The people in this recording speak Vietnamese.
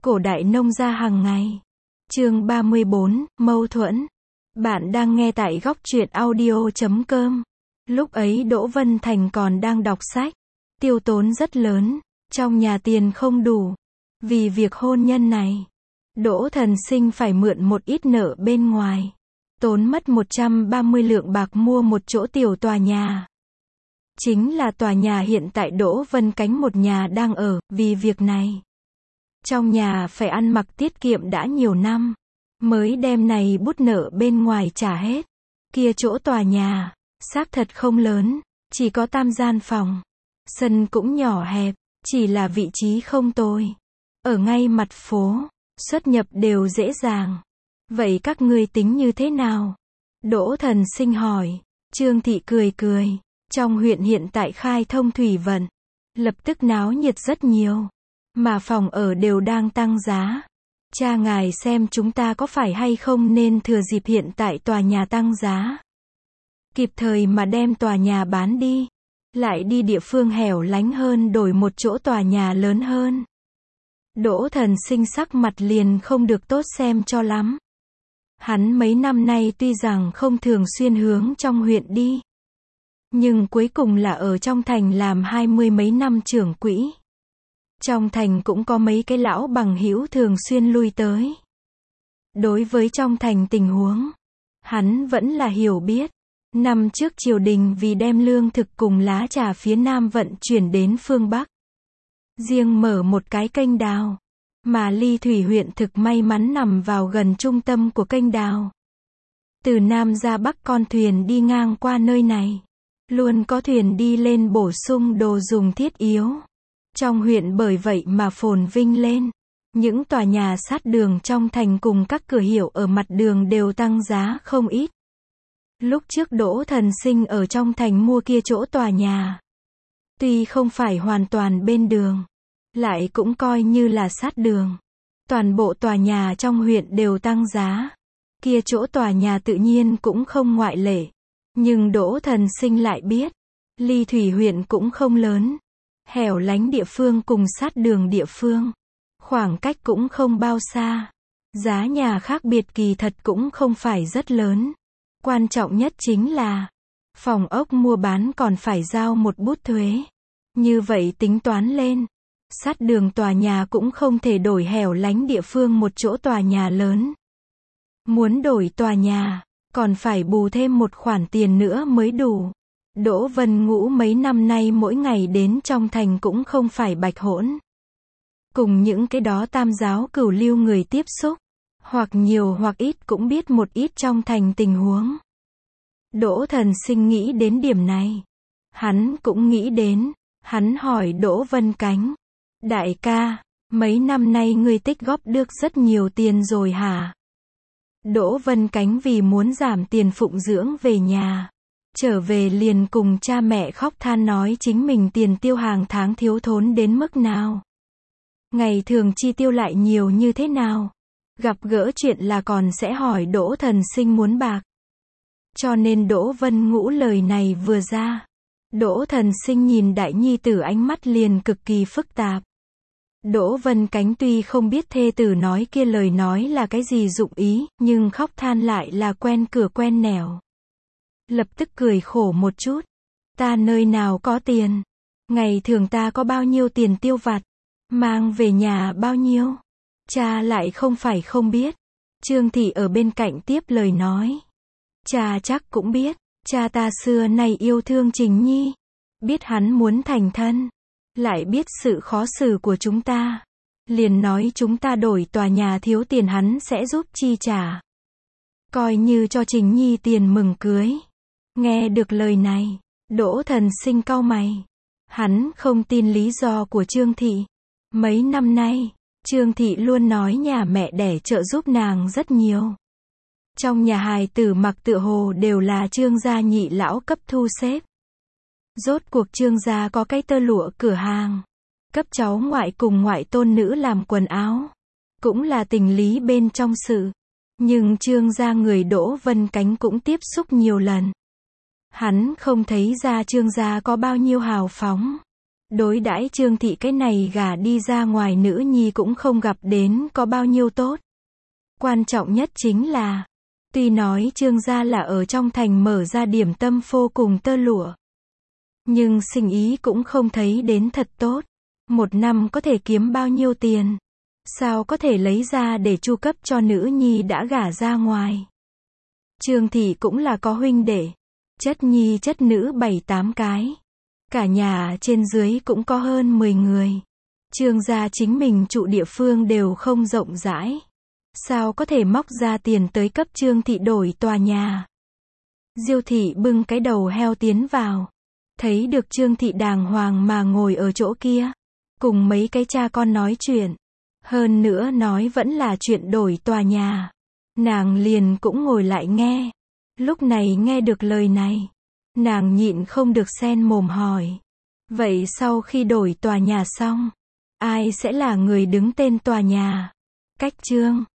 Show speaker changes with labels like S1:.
S1: Cổ đại nông gia hàng ngày. Chương 34, mâu thuẫn. Bạn đang nghe tại góc truyện audio.com. Lúc ấy Đỗ Vân Thành còn đang đọc sách. Tiêu tốn rất lớn. Trong nhà tiền không đủ. Vì việc hôn nhân này, Đỗ Thần Sinh phải mượn một ít nợ bên ngoài. Tốn mất 130 lượng bạc mua một chỗ tiểu tòa nhà. Chính là tòa nhà hiện tại Đỗ Vân Cánh một nhà đang ở. Vì việc này, trong nhà phải ăn mặc tiết kiệm đã nhiều năm, mới đem này bút nợ bên ngoài trả hết. Kia chỗ tòa nhà, xác thật không lớn, chỉ có 3 gian phòng. Sân cũng nhỏ hẹp, chỉ là vị trí không tồi. Ở ngay mặt phố, xuất nhập đều dễ dàng. Vậy các ngươi tính như thế nào? Đỗ Thần Sinh hỏi. Trương Thị cười cười. Trong huyện hiện tại khai thông thủy vận, lập tức náo nhiệt rất nhiều. Mà phòng ở đều đang tăng giá. Cha ngài xem chúng ta có phải hay không nên thừa dịp hiện tại tòa nhà tăng giá, kịp thời mà đem tòa nhà bán đi. Lại đi địa phương hẻo lánh hơn đổi một chỗ tòa nhà lớn hơn. Đỗ Thần Sinh sắc mặt liền không được tốt xem cho lắm. Hắn mấy năm nay tuy rằng không thường xuyên hướng trong huyện đi, nhưng cuối cùng là ở trong thành làm 20 mấy năm trưởng quỹ. Trong thành cũng có mấy cái lão bằng hữu thường xuyên lui tới. Đối với trong thành tình huống, hắn vẫn là hiểu biết. Năm trước triều đình vì đem lương thực cùng lá trà phía Nam vận chuyển đến phương Bắc, riêng mở một cái kênh đào, mà Ly Thủy huyện thực may mắn nằm vào gần trung tâm của kênh đào. Từ Nam ra Bắc con thuyền đi ngang qua nơi này, luôn có thuyền đi lên bổ sung đồ dùng thiết yếu. Trong huyện bởi vậy mà phồn vinh lên. Những tòa nhà sát đường trong thành cùng các cửa hiệu ở mặt đường đều tăng giá không ít. Lúc trước Đỗ Thần Sinh ở trong thành mua kia chỗ tòa nhà, tuy không phải hoàn toàn bên đường, lại cũng coi như là sát đường. Toàn bộ tòa nhà trong huyện đều tăng giá. Kia chỗ tòa nhà tự nhiên cũng không ngoại lệ. Nhưng Đỗ Thần Sinh lại biết, Ly Thủy huyện cũng không lớn. Hẻo lánh địa phương cùng sát đường địa phương, khoảng cách cũng không bao xa. Giá nhà khác biệt kỳ thật cũng không phải rất lớn. Quan trọng nhất chính là, phòng ốc mua bán còn phải giao một bút thuế. Như vậy tính toán lên, sát đường tòa nhà cũng không thể đổi hẻo lánh địa phương một chỗ tòa nhà lớn. Muốn đổi tòa nhà, còn phải bù thêm một khoản tiền nữa mới đủ. Đỗ Vân Ngũ mấy năm nay mỗi ngày đến trong thành cũng không phải bạch hỗn. Cùng những cái đó tam giáo cửu lưu người tiếp xúc, hoặc nhiều hoặc ít cũng biết một ít trong thành tình huống. Đỗ Thần Sinh nghĩ đến điểm này. Hắn cũng nghĩ đến, hắn hỏi Đỗ Vân Cánh. Đại ca, mấy năm nay ngươi tích góp được rất nhiều tiền rồi hả? Đỗ Vân Cánh vì muốn giảm tiền phụng dưỡng về nhà, trở về liền cùng cha mẹ khóc than nói chính mình tiền tiêu hàng tháng thiếu thốn đến mức nào. Ngày thường chi tiêu lại nhiều như thế nào. Gặp gỡ chuyện là còn sẽ hỏi Đỗ Thần Sinh muốn bạc. Cho nên Đỗ Vân Ngũ lời này vừa ra, Đỗ Thần Sinh nhìn đại nhi tử ánh mắt liền cực kỳ phức tạp. Đỗ Vân Cánh tuy không biết thê tử nói kia lời nói là cái gì dụng ý, nhưng khóc than lại là quen cửa quen nẻo. Lập tức cười khổ một chút. Ta nơi nào có tiền. Ngày thường ta có bao nhiêu tiền tiêu vặt, mang về nhà bao nhiêu. Cha lại không phải không biết. Trương Thị ở bên cạnh tiếp lời nói. Cha chắc cũng biết. Cha ta xưa nay yêu thương Trình Nhi. Biết hắn muốn thành thân. Lại biết sự khó xử của chúng ta. Liền nói chúng ta đổi tòa nhà thiếu tiền hắn sẽ giúp chi trả. Coi như cho Trình Nhi tiền mừng cưới. Nghe được lời này, Đỗ Thần Sinh cau mày. Hắn không tin lý do của Trương Thị. Mấy năm nay, Trương Thị luôn nói nhà mẹ đẻ trợ giúp nàng rất nhiều. Trong nhà hài tử mặc tựa hồ đều là Trương gia nhị lão cấp thu xếp. Rốt cuộc Trương gia có cái tơ lụa cửa hàng, cấp cháu ngoại cùng ngoại tôn nữ làm quần áo. Cũng là tình lý bên trong sự. Nhưng Trương gia người Đỗ Vân Cánh cũng tiếp xúc nhiều lần. Hắn không thấy ra Trương gia có bao nhiêu hào phóng. Đối đãi Trương Thị cái này gả đi ra ngoài nữ nhi cũng không gặp đến có bao nhiêu tốt. Quan trọng nhất chính là, tuy nói Trương gia là ở trong thành mở ra điểm tâm phô cùng tơ lụa, nhưng sinh ý cũng không thấy đến thật tốt. Một năm có thể kiếm bao nhiêu tiền? Sao có thể lấy ra để chu cấp cho nữ nhi đã gả ra ngoài? Trương Thị cũng là có huynh đệ, chất nhi chất nữ 7-8 cái. Cả nhà trên dưới cũng có hơn 10 người. Trương gia chính mình trụ địa phương đều không rộng rãi. Sao có thể móc ra tiền tới cấp Trương Thị đổi tòa nhà? Diêu Thị bưng cái đầu heo tiến vào. Thấy được Trương Thị đàng hoàng mà ngồi ở chỗ kia. Cùng mấy cái cha con nói chuyện. Hơn nữa nói vẫn là chuyện đổi tòa nhà. Nàng liền cũng ngồi lại nghe. Lúc này nghe được lời này, nàng nhịn không được xen mồm hỏi. Vậy sau khi đổi tòa nhà xong, ai sẽ là người đứng tên tòa nhà? Cách Trương